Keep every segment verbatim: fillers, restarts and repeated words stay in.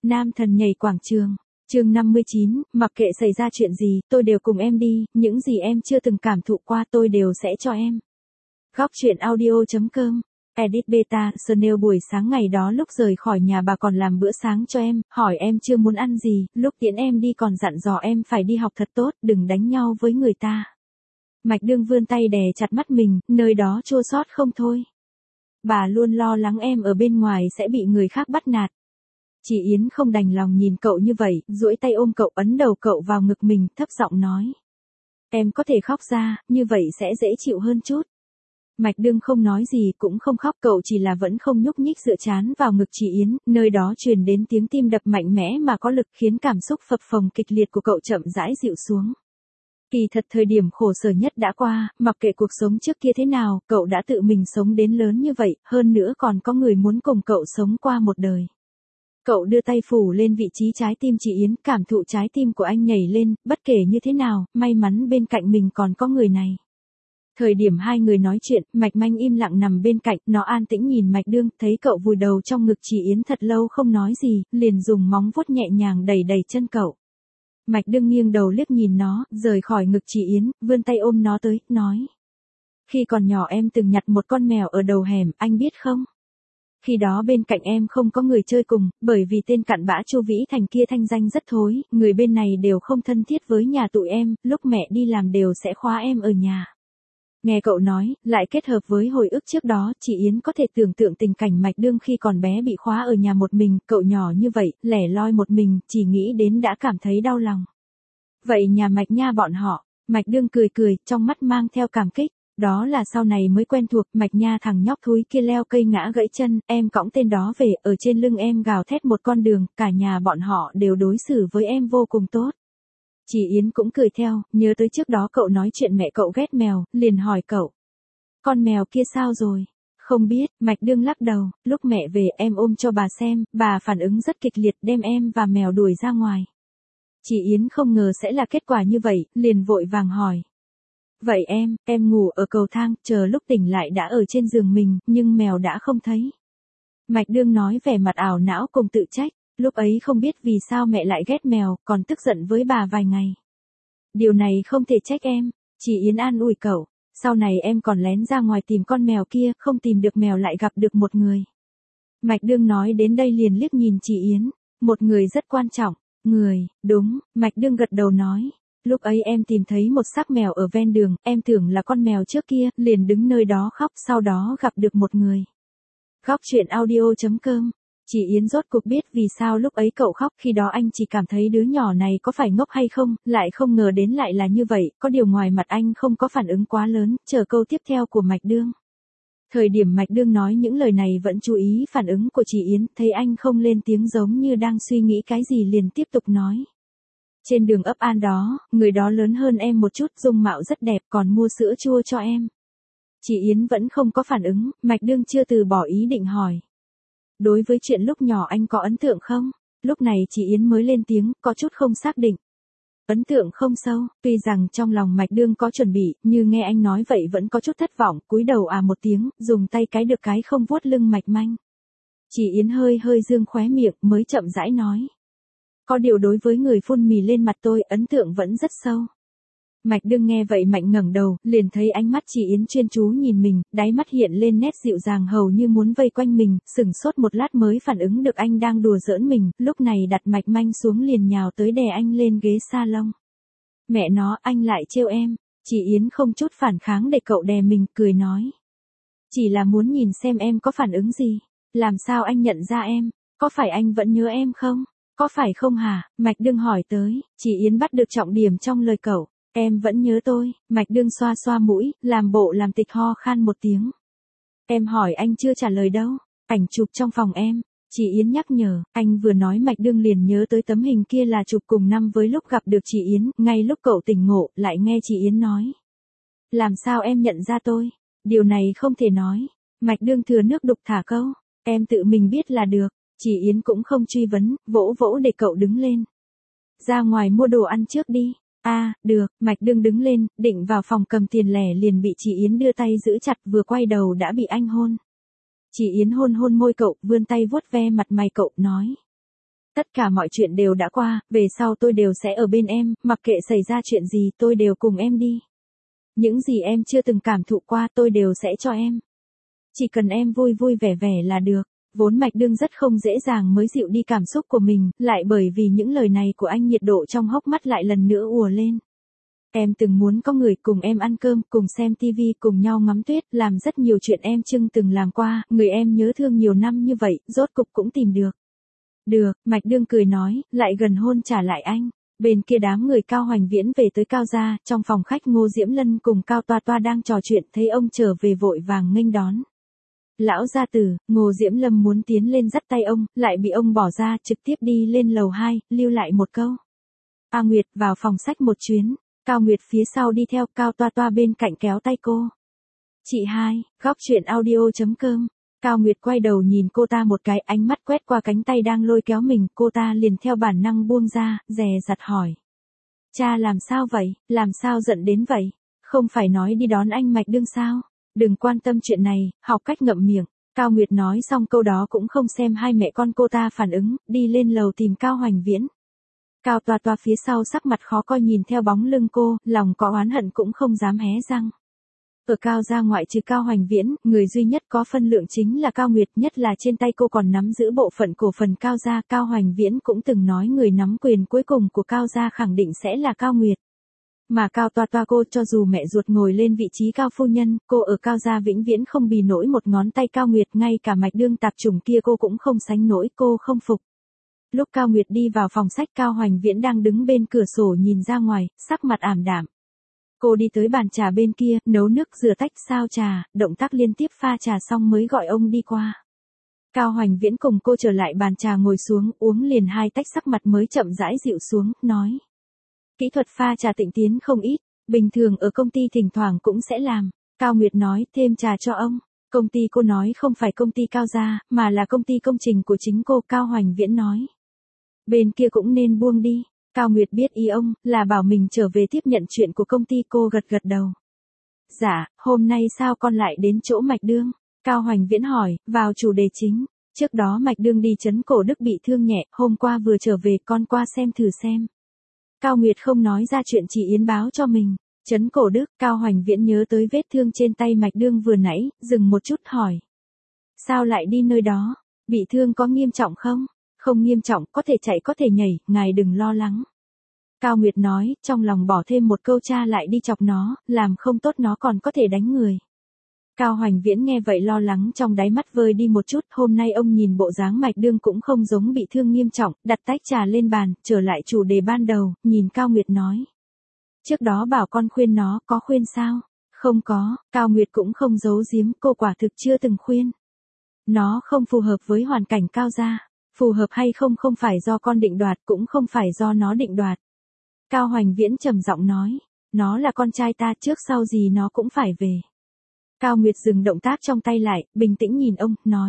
Nam thần nhảy quảng trường. Chương năm mươi chín, mặc kệ xảy ra chuyện gì, tôi đều cùng em đi, những gì em chưa từng cảm thụ qua tôi đều sẽ cho em. Góc truyện audio chấm com. Edit beta, Chanel buổi sáng ngày đó lúc rời khỏi nhà bà còn làm bữa sáng cho em, hỏi em chưa muốn ăn gì, lúc tiễn em đi còn dặn dò em phải đi học thật tốt, đừng đánh nhau với người ta. Mạch Đương vươn tay đè chặt mắt mình, nơi đó chua xót không thôi. Bà luôn lo lắng em ở bên ngoài sẽ bị người khác bắt nạt. Chị Yến không đành lòng nhìn cậu như vậy, duỗi tay ôm cậu, ấn đầu cậu vào ngực mình, thấp giọng nói. Em có thể khóc ra, như vậy sẽ dễ chịu hơn chút. Mạch Đương không nói gì cũng không khóc, cậu chỉ là vẫn không nhúc nhích dựa trán vào ngực chị Yến, nơi đó truyền đến tiếng tim đập mạnh mẽ mà có lực khiến cảm xúc phập phồng kịch liệt của cậu chậm rãi dịu xuống. Kỳ thật thời điểm khổ sở nhất đã qua, mặc kệ cuộc sống trước kia thế nào, cậu đã tự mình sống đến lớn như vậy, hơn nữa còn có người muốn cùng cậu sống qua một đời. Cậu đưa tay phủ lên vị trí trái tim chị Yến, cảm thụ trái tim của anh nhảy lên, bất kể như thế nào, may mắn bên cạnh mình còn có người này. Thời điểm hai người nói chuyện, Mạch Manh im lặng nằm bên cạnh, nó an tĩnh nhìn Mạch Đương, thấy cậu vùi đầu trong ngực chị Yến thật lâu không nói gì, liền dùng móng vuốt nhẹ nhàng đẩy đẩy chân cậu. Mạch Đương nghiêng đầu liếc nhìn nó, rời khỏi ngực chị Yến, vươn tay ôm nó tới, nói. Khi còn nhỏ em từng nhặt một con mèo ở đầu hẻm, anh biết không? Khi đó bên cạnh em không có người chơi cùng, bởi vì tên cặn bã Chu Vĩ Thành kia thanh danh rất thối, người bên này đều không thân thiết với nhà tụi em, lúc mẹ đi làm đều sẽ khóa em ở nhà. Nghe cậu nói, lại kết hợp với hồi ức trước đó, chị Yến có thể tưởng tượng tình cảnh Mạch Đương khi còn bé bị khóa ở nhà một mình, cậu nhỏ như vậy, lẻ loi một mình, chỉ nghĩ đến đã cảm thấy đau lòng. Vậy nhà Mạch nha bọn họ, Mạch Đương cười cười, trong mắt mang theo cảm kích. Đó là sau này mới quen thuộc, Mạch nha thằng nhóc thúi kia leo cây ngã gãy chân, em cõng tên đó về, ở trên lưng em gào thét một con đường, cả nhà bọn họ đều đối xử với em vô cùng tốt. Chị Yến cũng cười theo, nhớ tới trước đó cậu nói chuyện mẹ cậu ghét mèo, liền hỏi cậu. Con mèo kia sao rồi? Không biết, Mạch Đương lắc đầu, lúc mẹ về em ôm cho bà xem, bà phản ứng rất kịch liệt đem em và mèo đuổi ra ngoài. Chị Yến không ngờ sẽ là kết quả như vậy, liền vội vàng hỏi. Vậy em, em ngủ ở cầu thang, chờ lúc tỉnh lại đã ở trên giường mình, nhưng mèo đã không thấy. Mạch Đương nói vẻ mặt ảo não cùng tự trách, lúc ấy không biết vì sao mẹ lại ghét mèo, còn tức giận với bà vài ngày. Điều này không thể trách em, chị Yến an ủi cậu, sau này em còn lén ra ngoài tìm con mèo kia, không tìm được mèo lại gặp được một người. Mạch Đương nói đến đây liền liếc nhìn chị Yến, một người rất quan trọng, người, đúng, Mạch Đương gật đầu nói. Lúc ấy em tìm thấy một xác mèo ở ven đường, em tưởng là con mèo trước kia, liền đứng nơi đó khóc, sau đó gặp được một người. Góc truyện audio chấm com. Chị Yến rốt cuộc biết vì sao lúc ấy cậu khóc, khi đó anh chỉ cảm thấy đứa nhỏ này có phải ngốc hay không, lại không ngờ đến lại là như vậy, có điều ngoài mặt anh không có phản ứng quá lớn, chờ câu tiếp theo của Mạch Đương. Thời điểm Mạch Đương nói những lời này vẫn chú ý phản ứng của chị Yến, thấy anh không lên tiếng giống như đang suy nghĩ cái gì liền tiếp tục nói. Trên đường ấp An đó, người đó lớn hơn em một chút, dung mạo rất đẹp, còn mua sữa chua cho em. Chị Yến vẫn không có phản ứng, Mạch Đương chưa từ bỏ ý định hỏi. Đối với chuyện lúc nhỏ anh có ấn tượng không? Lúc này chị Yến mới lên tiếng, có chút không xác định. Ấn tượng không sâu, tuy rằng trong lòng Mạch Đương có chuẩn bị, như nghe anh nói vậy vẫn có chút thất vọng, cúi đầu à một tiếng, dùng tay cái được cái không vuốt lưng Mạch Manh. Chị Yến hơi hơi dương khóe miệng, mới chậm rãi nói. Có điều đối với người phun mì lên mặt tôi, ấn tượng vẫn rất sâu. Mạch Đương nghe vậy mạnh ngẩng đầu, liền thấy ánh mắt chị Yến chuyên chú nhìn mình, đáy mắt hiện lên nét dịu dàng hầu như muốn vây quanh mình, sửng sốt một lát mới phản ứng được anh đang đùa giỡn mình, lúc này đặt Mạch Manh xuống liền nhào tới đè anh lên ghế salon. Mẹ nó, anh lại trêu em, chị Yến không chút phản kháng để cậu đè mình, cười nói. Chỉ là muốn nhìn xem em có phản ứng gì, làm sao anh nhận ra em, có phải anh vẫn nhớ em không? Có phải không hả? Mạch Đương hỏi tới, chị Yến bắt được trọng điểm trong lời cậu. Em vẫn nhớ tôi, Mạch Đương xoa xoa mũi, làm bộ làm tịch ho khan một tiếng. Em hỏi anh chưa trả lời đâu, ảnh chụp trong phòng em, chị Yến nhắc nhở, anh vừa nói Mạch Đương liền nhớ tới tấm hình kia là chụp cùng năm với lúc gặp được chị Yến, ngay lúc cậu tỉnh ngộ, lại nghe chị Yến nói. Làm sao em nhận ra tôi? Điều này không thể nói. Mạch Đương thừa nước đục thả câu, em tự mình biết là được. Chị Yến cũng không truy vấn, vỗ vỗ để cậu đứng lên. Ra ngoài mua đồ ăn trước đi. A, à, được, Mạch Đương đứng lên, định vào phòng cầm tiền lẻ liền bị chị Yến đưa tay giữ chặt, vừa quay đầu đã bị anh hôn. Chị Yến hôn hôn môi cậu, vươn tay vuốt ve mặt mày cậu, nói. Tất cả mọi chuyện đều đã qua, về sau tôi đều sẽ ở bên em, mặc kệ xảy ra chuyện gì tôi đều cùng em đi. Những gì em chưa từng cảm thụ qua tôi đều sẽ cho em. Chỉ cần em vui vui vẻ vẻ là được. Vốn Mạch Đương rất không dễ dàng mới dịu đi cảm xúc của mình, lại bởi vì những lời này của anh nhiệt độ trong hốc mắt lại lần nữa ùa lên. Em từng muốn có người cùng em ăn cơm, cùng xem tivi, cùng nhau ngắm tuyết, làm rất nhiều chuyện em chưng từng làm qua, người em nhớ thương nhiều năm như vậy, rốt cục cũng tìm được. Được, Mạch Đương cười nói, lại gần hôn trả lại anh. Bên kia đám người Cao Hoành Viễn về tới Cao gia, trong phòng khách Ngô Diễm Lân cùng Cao Toa Toa đang trò chuyện, thấy ông trở về vội vàng nghênh đón. Lão gia tử, Ngô Diễm Lâm muốn tiến lên dắt tay ông, lại bị ông bỏ ra, trực tiếp đi lên lầu hai, lưu lại một câu. A Nguyệt, vào phòng sách một chuyến. Cao Nguyệt phía sau đi theo, Cao Toa Toa bên cạnh kéo tay cô. Chị hai, góc truyện audio.com. Cao Nguyệt quay đầu nhìn cô ta một cái, ánh mắt quét qua cánh tay đang lôi kéo mình, cô ta liền theo bản năng buông ra, dè dặt hỏi. Cha làm sao vậy, làm sao giận đến vậy? Không phải nói đi đón anh Mạch Đương sao? Đừng quan tâm chuyện này, học cách ngậm miệng. Cao Nguyệt nói xong câu đó cũng không xem hai mẹ con cô ta phản ứng, đi lên lầu tìm Cao Hoành Viễn. Cao Toa Toa phía sau sắc mặt khó coi nhìn theo bóng lưng cô, lòng có oán hận cũng không dám hé răng. Ở Cao gia ngoại trừ Cao Hoành Viễn, người duy nhất có phân lượng chính là Cao Nguyệt, nhất là trên tay cô còn nắm giữ bộ phận cổ phần Cao gia. Cao Hoành Viễn cũng từng nói người nắm quyền cuối cùng của Cao gia khẳng định sẽ là Cao Nguyệt. Mà Cao Toa Toa cô cho dù mẹ ruột ngồi lên vị trí Cao phu nhân, cô ở Cao gia vĩnh viễn không bì nổi một ngón tay Cao Nguyệt, ngay cả Mạch Đương tạp chủng kia cô cũng không sánh nổi, cô không phục. Lúc Cao Nguyệt đi vào phòng sách, Cao Hoành Viễn đang đứng bên cửa sổ nhìn ra ngoài, sắc mặt ảm đạm. Cô đi tới bàn trà bên kia, nấu nước rửa tách sao trà, động tác liên tiếp pha trà xong mới gọi ông đi qua. Cao Hoành Viễn cùng cô trở lại bàn trà ngồi xuống, uống liền hai tách, sắc mặt mới chậm rãi dịu xuống, nói. Kỹ thuật pha trà tịnh tiến không ít, bình thường ở công ty thỉnh thoảng cũng sẽ làm. Cao Nguyệt nói, thêm trà cho ông. Công ty cô nói không phải công ty Cao gia, mà là công ty công trình của chính cô. Cao Hoành Viễn nói. Bên kia cũng nên buông đi. Cao Nguyệt biết ý ông, là bảo mình trở về tiếp nhận chuyện của công ty, cô gật gật đầu. Dạ, hôm nay sao con lại đến chỗ Mạch Đương? Cao Hoành Viễn hỏi, vào chủ đề chính. Trước đó Mạch Đương đi trấn Cổ Đức bị thương nhẹ, hôm qua vừa trở về, con qua xem thử xem. Cao Nguyệt không nói ra chuyện chị Yến báo cho mình. Trấn Cổ Đức, Cao Hoành Viễn nhớ tới vết thương trên tay Mạch Đương vừa nãy, dừng một chút hỏi. Sao lại đi nơi đó? Bị thương có nghiêm trọng không? Không nghiêm trọng, có thể chạy có thể nhảy, ngài đừng lo lắng. Cao Nguyệt nói, trong lòng bỏ thêm một câu, cha lại đi chọc nó, làm không tốt nó còn có thể đánh người. Cao Hoành Viễn nghe vậy lo lắng trong đáy mắt vơi đi một chút, hôm nay ông nhìn bộ dáng Mạch Đương cũng không giống bị thương nghiêm trọng, đặt tách trà lên bàn, trở lại chủ đề ban đầu, nhìn Cao Nguyệt nói. Trước đó bảo con khuyên nó, có khuyên sao? Không có, Cao Nguyệt cũng không giấu giếm, cô quả thực chưa từng khuyên. Nó không phù hợp với hoàn cảnh Cao gia. Phù hợp hay không không phải do con định đoạt, cũng không phải do nó định đoạt. Cao Hoành Viễn trầm giọng nói, nó là con trai ta, trước sau gì nó cũng phải về. Cao Nguyệt dừng động tác trong tay lại, bình tĩnh nhìn ông, nói.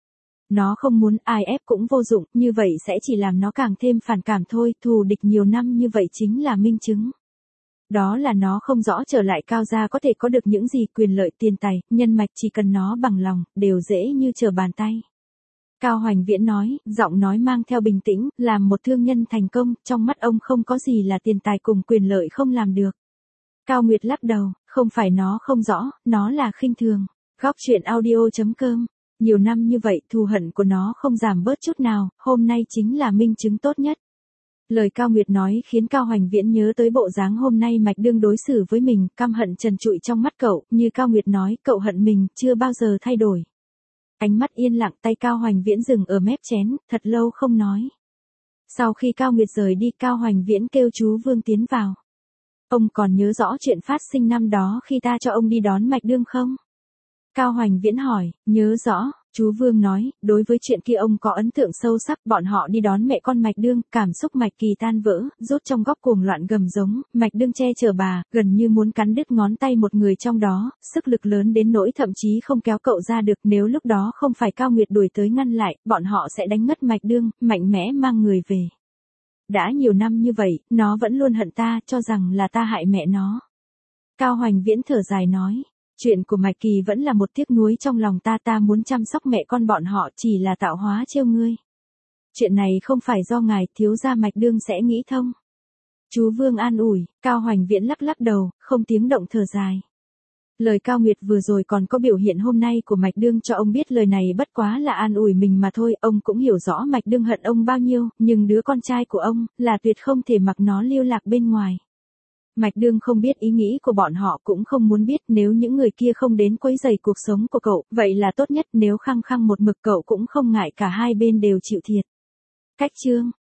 Nó không muốn, ai ép cũng vô dụng, như vậy sẽ chỉ làm nó càng thêm phản cảm thôi, thù địch nhiều năm như vậy chính là minh chứng. Đó là nó không rõ trở lại Cao gia có thể có được những gì, quyền lợi, tiền tài, nhân mạch, chỉ cần nó bằng lòng, đều dễ như trở bàn tay. Cao Hoành Viễn nói, giọng nói mang theo bình tĩnh, làm một thương nhân thành công, trong mắt ông không có gì là tiền tài cùng quyền lợi không làm được. Cao Nguyệt lắc đầu, không phải nó không rõ, nó là khinh thường. Góc truyện audio.com. Nhiều năm như vậy, thù hận của nó không giảm bớt chút nào, hôm nay chính là minh chứng tốt nhất. Lời Cao Nguyệt nói khiến Cao Hoành Viễn nhớ tới bộ dáng hôm nay Mạch Đương đối xử với mình, căm hận trần trụi trong mắt cậu, như Cao Nguyệt nói, cậu hận mình, chưa bao giờ thay đổi. Ánh mắt yên lặng, tay Cao Hoành Viễn dừng ở mép chén, thật lâu không nói. Sau khi Cao Nguyệt rời đi, Cao Hoành Viễn kêu chú Vương tiến vào. Ông còn nhớ rõ chuyện phát sinh năm đó khi ta cho ông đi đón Mạch Đương không? Cao Hoành Viễn hỏi, nhớ rõ, chú Vương nói, đối với chuyện kia ông có ấn tượng sâu sắc, bọn họ đi đón mẹ con Mạch Đương, cảm xúc Mạch Kỳ tan vỡ, rút trong góc cuồng loạn gầm giống, Mạch Đương che chở bà, gần như muốn cắn đứt ngón tay một người trong đó, sức lực lớn đến nỗi thậm chí không kéo cậu ra được, nếu lúc đó không phải Cao Nguyệt đuổi tới ngăn lại, bọn họ sẽ đánh ngất Mạch Đương, mạnh mẽ mang người về. Đã nhiều năm như vậy, nó vẫn luôn hận ta, cho rằng là ta hại mẹ nó. Cao Hoành Viễn thở dài nói. Chuyện của Mạch Kỳ vẫn là một tiếc nuối trong lòng ta, ta muốn chăm sóc mẹ con bọn họ, chỉ là tạo hóa trêu ngươi. Chuyện này không phải do ngài, thiếu gia Mạch Đương sẽ nghĩ thông. Chú Vương an ủi, Cao Hoành Viễn lắc lắc đầu, không tiếng động thở dài. Lời Cao Nguyệt vừa rồi còn có biểu hiện hôm nay của Mạch Đương cho ông biết lời này bất quá là an ủi mình mà thôi, ông cũng hiểu rõ Mạch Đương hận ông bao nhiêu, nhưng đứa con trai của ông, là tuyệt không thể mặc nó lưu lạc bên ngoài. Mạch Đương không biết ý nghĩ của bọn họ cũng không muốn biết, nếu những người kia không đến quấy rầy cuộc sống của cậu, vậy là tốt nhất, nếu khăng khăng một mực cậu cũng không ngại cả hai bên đều chịu thiệt. Cách chương